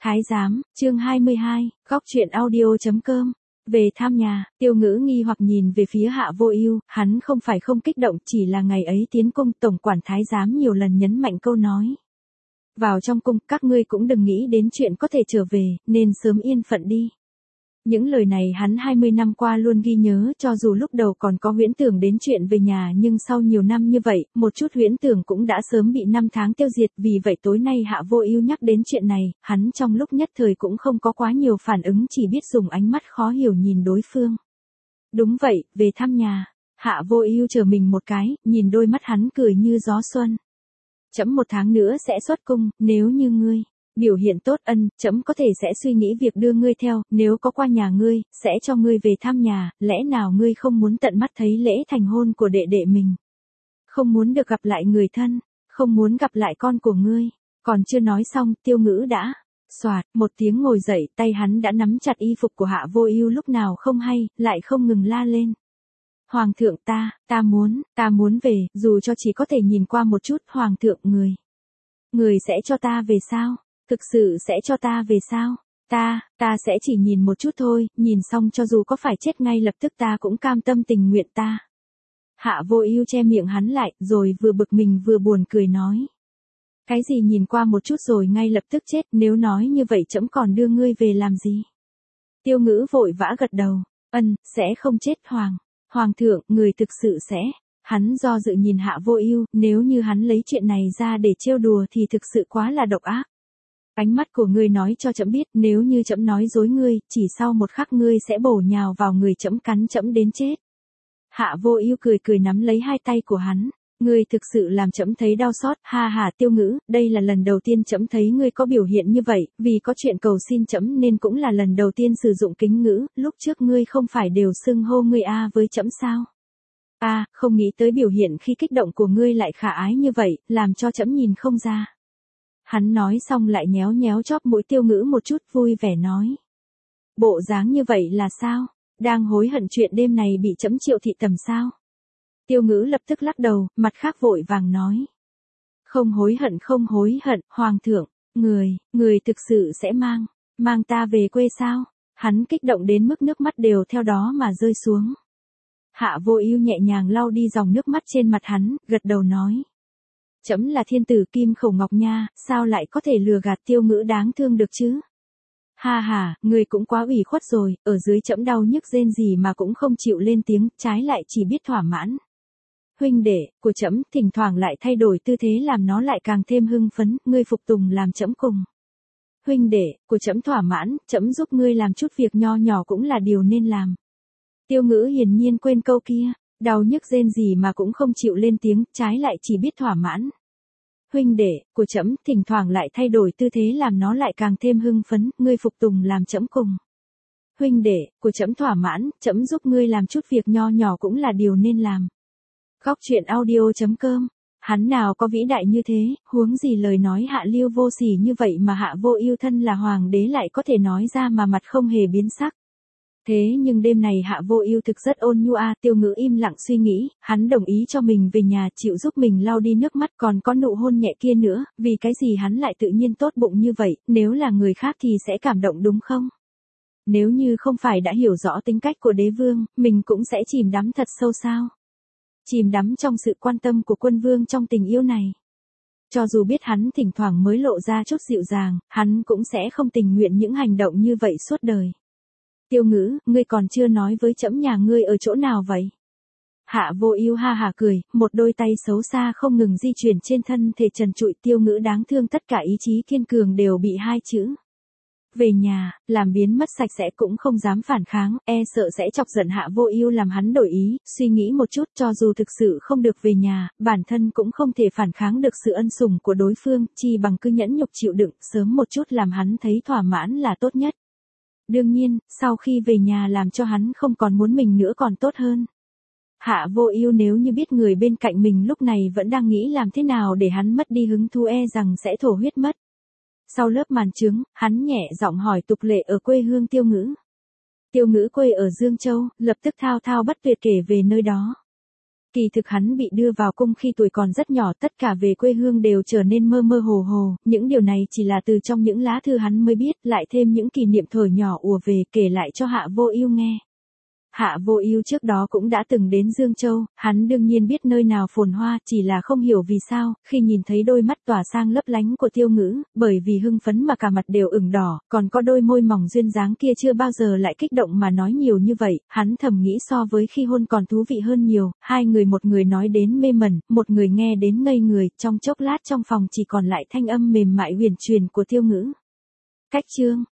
Thái giám, chương 22, góc truyện audio.com. Về thăm nhà, Tiêu Ngữ nghi hoặc nhìn về phía Hạ Vô Ưu, hắn không phải không kích động, chỉ là ngày ấy tiến cung tổng quản thái giám nhiều lần nhấn mạnh câu nói. Vào trong cung, các ngươi cũng đừng nghĩ đến chuyện có thể trở về, nên sớm yên phận đi. Những lời này hắn 20 năm qua luôn ghi nhớ, cho dù lúc đầu còn có huyễn tưởng đến chuyện về nhà, nhưng sau nhiều năm như vậy, một chút huyễn tưởng cũng đã sớm bị năm tháng tiêu diệt. Vì vậy tối nay Hạ Vô Ưu nhắc đến chuyện này, hắn trong lúc nhất thời cũng không có quá nhiều phản ứng, chỉ biết dùng ánh mắt khó hiểu nhìn đối phương. Đúng vậy, về thăm nhà. Hạ Vô Ưu trở mình một cái, nhìn đôi mắt hắn cười như gió xuân. Trẫm 1 tháng nữa sẽ xuất cung, nếu như ngươi biểu hiện tốt, trẫm có thể sẽ suy nghĩ việc đưa ngươi theo, nếu có qua nhà ngươi, sẽ cho ngươi về thăm nhà, lẽ nào ngươi không muốn tận mắt thấy lễ thành hôn của đệ đệ mình? Không muốn được gặp lại người thân, không muốn gặp lại con của ngươi. Còn chưa nói xong, Tiêu Ngữ đã xoạt một tiếng ngồi dậy, tay hắn đã nắm chặt y phục của Hạ Vô Ưu lúc nào không hay, lại không ngừng la lên. Hoàng thượng, ta muốn về, dù cho chỉ có thể nhìn qua một chút. Hoàng thượng, người sẽ cho ta về sao? Thực sự sẽ cho ta về sao? Ta sẽ chỉ nhìn một chút thôi, nhìn xong cho dù có phải chết ngay lập tức ta cũng cam tâm tình nguyện ta. Hạ Vô Ưu che miệng hắn lại, rồi vừa bực mình vừa buồn cười nói. Cái gì nhìn qua một chút rồi ngay lập tức chết, nếu nói như vậy trẫm còn đưa ngươi về làm gì? Tiêu Ngữ vội vã gật đầu, sẽ không chết Hoàng thượng, người thực sự sẽ. Hắn do dự nhìn Hạ Vô Ưu, nếu như hắn lấy chuyện này ra để trêu đùa thì thực sự quá là độc ác. Ánh mắt của ngươi nói cho trẫm biết, nếu như trẫm nói dối ngươi, chỉ sau một khắc ngươi sẽ bổ nhào vào người trẫm, cắn trẫm đến chết. Hạ Vô Ưu cười nắm lấy hai tay của hắn, ngươi thực sự làm trẫm thấy đau xót. Ha, Tiêu Ngữ, đây là lần đầu tiên trẫm thấy ngươi có biểu hiện như vậy, vì có chuyện cầu xin trẫm nên cũng là lần đầu tiên sử dụng kính ngữ, lúc trước ngươi không phải đều xưng hô ngươi a với trẫm sao? Không nghĩ tới biểu hiện khi kích động của ngươi lại khả ái như vậy, làm cho trẫm nhìn không ra. Hắn nói xong lại nhéo nhéo chóp mũi Tiêu Ngữ một chút, vui vẻ nói. Bộ dáng như vậy là sao? Đang hối hận chuyện đêm này bị trẫm triệu thị tầm sao? Tiêu Ngữ lập tức lắc đầu, mặt khác vội vàng nói. Không hối hận, Hoàng thượng, người thực sự sẽ mang ta về quê sao? Hắn kích động đến mức nước mắt đều theo đó mà rơi xuống. Hạ Vô Ưu nhẹ nhàng lau đi dòng nước mắt trên mặt hắn, gật đầu nói. Trẫm là thiên tử kim khẩu ngọc nha, sao lại có thể lừa gạt Tiêu Ngữ đáng thương được chứ? Ha, ngươi cũng quá ủy khuất rồi, ở dưới trẫm đau nhức rên gì mà cũng không chịu lên tiếng, trái lại chỉ biết thỏa mãn. Huynh đệ của trẫm thỉnh thoảng lại thay đổi tư thế làm nó lại càng thêm hưng phấn, ngươi phục tùng làm trẫm cùng. Huynh đệ của trẫm thỏa mãn, trẫm giúp ngươi làm chút việc nho nhỏ cũng là điều nên làm. Tiêu Ngữ hiển nhiên quên câu kia, đau nhức rên gì mà cũng không chịu lên tiếng, trái lại chỉ biết thỏa mãn. Huynh đệ của trẫm thỉnh thoảng lại thay đổi tư thế làm nó lại càng thêm hưng phấn, ngươi phục tùng làm trẫm cùng. Huynh đệ của trẫm thỏa mãn, trẫm giúp ngươi làm chút việc nho nhỏ cũng là điều nên làm. Góc truyện audio.com. Hắn nào có vĩ đại như thế, huống gì lời nói hạ lưu vô sỉ như vậy mà Hạ Vô Ưu thân là hoàng đế lại có thể nói ra mà mặt không hề biến sắc. Thế nhưng đêm này Hạ Vô Ưu thực rất ôn nhu Tiêu Ngữ im lặng suy nghĩ, hắn đồng ý cho mình về nhà, chịu giúp mình lau đi nước mắt, còn có nụ hôn nhẹ kia nữa, vì cái gì hắn lại tự nhiên tốt bụng như vậy, nếu là người khác thì sẽ cảm động đúng không? Nếu như không phải đã hiểu rõ tính cách của đế vương, mình cũng sẽ chìm đắm thật sâu sao? Chìm đắm trong sự quan tâm của quân vương trong tình yêu này. Cho dù biết hắn thỉnh thoảng mới lộ ra chút dịu dàng, hắn cũng sẽ không tình nguyện những hành động như vậy suốt đời. Tiêu Ngữ, ngươi còn chưa nói với trẫm nhà ngươi ở chỗ nào vậy? Hạ Vô Ưu ha cười, một đôi tay xấu xa không ngừng di chuyển trên thân thể trần trụi. Tiêu Ngữ đáng thương, tất cả ý chí kiên cường đều bị hai chữ về nhà làm biến mất sạch sẽ, cũng không dám phản kháng, sợ sẽ chọc giận Hạ Vô Ưu làm hắn đổi ý, suy nghĩ một chút, cho dù thực sự không được về nhà, bản thân cũng không thể phản kháng được sự ân sủng của đối phương, chi bằng cứ nhẫn nhục chịu đựng, sớm một chút làm hắn thấy thỏa mãn là tốt nhất. Đương nhiên, sau khi về nhà làm cho hắn không còn muốn mình nữa còn tốt hơn. Hạ Vô Ưu nếu như biết người bên cạnh mình lúc này vẫn đang nghĩ làm thế nào để hắn mất đi hứng thú rằng sẽ thổ huyết mất. Sau lớp màn trướng, hắn nhẹ giọng hỏi tục lệ ở quê hương Tiêu Ngữ. Tiêu Ngữ quê ở Dương Châu, lập tức thao thao bất tuyệt kể về nơi đó. Kỳ thực hắn bị đưa vào cung khi tuổi còn rất nhỏ, tất cả về quê hương đều trở nên mơ mơ hồ hồ, những điều này chỉ là từ trong những lá thư hắn mới biết, lại thêm những kỷ niệm thời nhỏ ùa về kể lại cho Hạ Vô Ưu nghe. Hạ Vô Ưu trước đó cũng đã từng đến Dương Châu, hắn đương nhiên biết nơi nào phồn hoa, chỉ là không hiểu vì sao, khi nhìn thấy đôi mắt tỏa sang lấp lánh của Tiêu Ngữ, bởi vì hưng phấn mà cả mặt đều ửng đỏ, còn có đôi môi mỏng duyên dáng kia chưa bao giờ lại kích động mà nói nhiều như vậy, hắn thầm nghĩ so với khi hôn còn thú vị hơn nhiều, hai người một người nói đến mê mẩn, một người nghe đến ngây người, trong chốc lát trong phòng chỉ còn lại thanh âm mềm mại huyền truyền của Tiêu Ngữ. Cách chương